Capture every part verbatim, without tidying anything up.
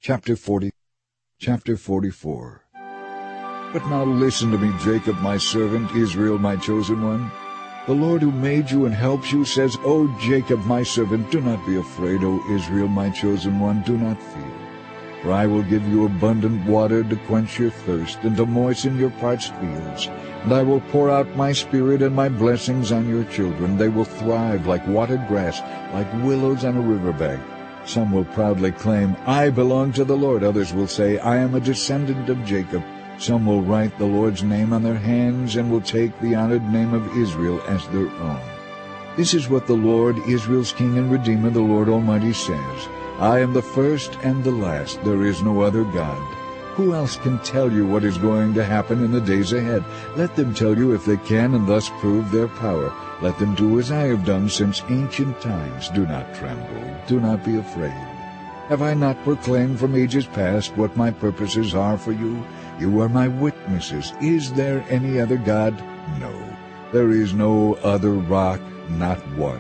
Chapter forty, chapter forty-four. But now listen to me, Jacob, my servant, Israel, my chosen one. The Lord who made you and helps you says, O Jacob, my servant, do not be afraid, O Israel, my chosen one, do not fear. For I will give you abundant water to quench your thirst, and to moisten your parched fields. And I will pour out my spirit and my blessings on your children. They will thrive like watered grass, like willows on a river bank. Some will proudly claim, I belong to the Lord. Others will say, I am a descendant of Jacob. Some will write the Lord's name on their hands and will take the honored name of Israel as their own. This is what the Lord, Israel's King and Redeemer, the Lord Almighty says. I am the first and the last. There is no other God. Who else can tell you what is going to happen in the days ahead? Let them tell you if they can and thus prove their power. Let them do as I have done since ancient times. Do not tremble. Do not be afraid. Have I not proclaimed from ages past what my purposes are for you? You are my witnesses. Is there any other God? No. There is no other rock, not one.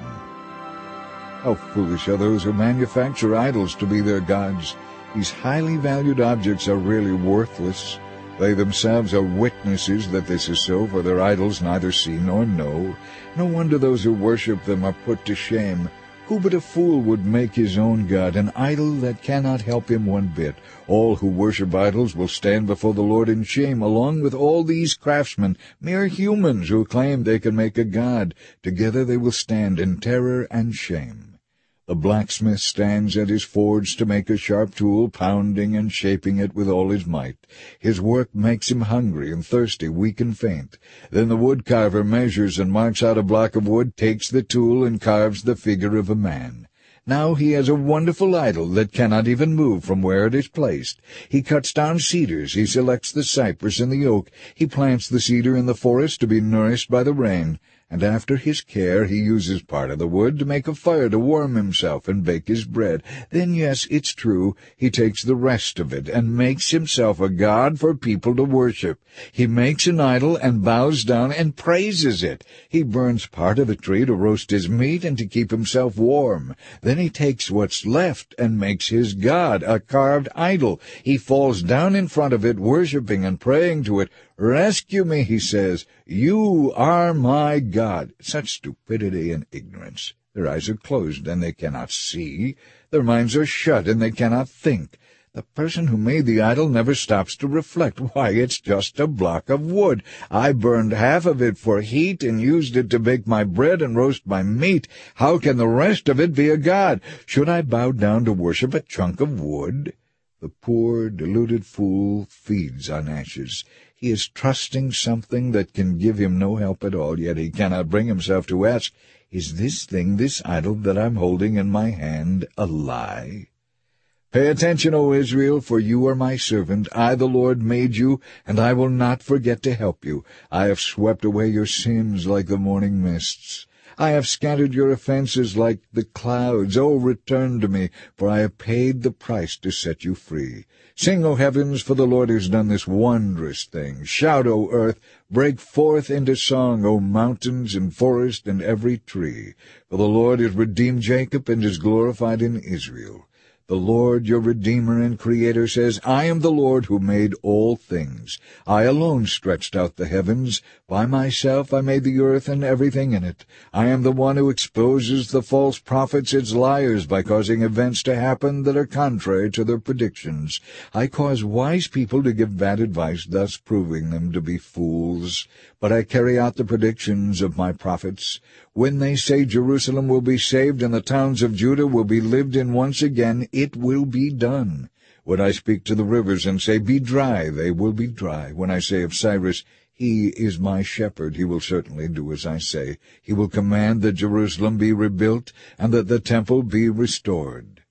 How foolish are those who manufacture idols to be their gods. These highly valued objects are really worthless. They themselves are witnesses that this is so, for their idols neither see nor know. No wonder those who worship them are put to shame. Who but a fool would make his own God, an idol that cannot help him one bit? All who worship idols will stand before the Lord in shame, along with all these craftsmen, mere humans who claim they can make a god. Together they will stand in terror and shame. The blacksmith stands at his forge to make a sharp tool, pounding and shaping it with all his might. His work makes him hungry and thirsty, weak and faint. Then the woodcarver measures and marks out a block of wood, takes the tool, and carves the figure of a man. Now he has a wonderful idol that cannot even move from where it is placed. He cuts down cedars, he selects the cypress and the oak, he plants the cedar in the forest to be nourished by the rain, and after his care he uses part of the wood to make a fire to warm himself and bake his bread. Then, yes, it's true, he takes the rest of it and makes himself a god for people to worship. He makes an idol and bows down and praises it. He burns part of the tree to roast his meat and to keep himself warm. Then he takes what's left and makes his god, a carved idol. He falls down in front of it, worshipping and praying to it. Rescue me, he says. You are my God. Such stupidity and ignorance. Their eyes are closed, and they cannot see. Their minds are shut, and they cannot think. The person who made the idol never stops to reflect. Why, it's just a block of wood. I burned half of it for heat and used it to bake my bread and roast my meat. How can the rest of it be a god? Should I bow down to worship a chunk of wood? The poor, deluded fool feeds on ashes. He is trusting something that can give him no help at all, yet he cannot bring himself to ask, is this thing, this idol that I'm holding in my hand, a lie? Pay attention, O Israel, for you are my servant. I, the Lord, made you, and I will not forget to help you. I have swept away your sins like the morning mists. I have scattered your offenses like the clouds. O return to me, for I have paid the price to set you free. Sing, O heavens, for the Lord has done this wondrous thing. Shout, O earth, break forth into song, O mountains and forest and every tree. For the Lord has redeemed Jacob and is glorified in Israel. The Lord, your Redeemer and Creator, says, I am the Lord who made all things. I alone stretched out the heavens. By myself I made the earth and everything in it. I am the one who exposes the false prophets as liars by causing events to happen that are contrary to their predictions. I cause wise people to give bad advice, thus proving them to be fools. But I carry out the predictions of my prophets. When they say Jerusalem will be saved and the towns of Judah will be lived in once again, it will be done. When I speak to the rivers and say, be dry, they will be dry. When I say of Cyrus, he is my shepherd, he will certainly do as I say. He will command that Jerusalem be rebuilt and that the temple be restored.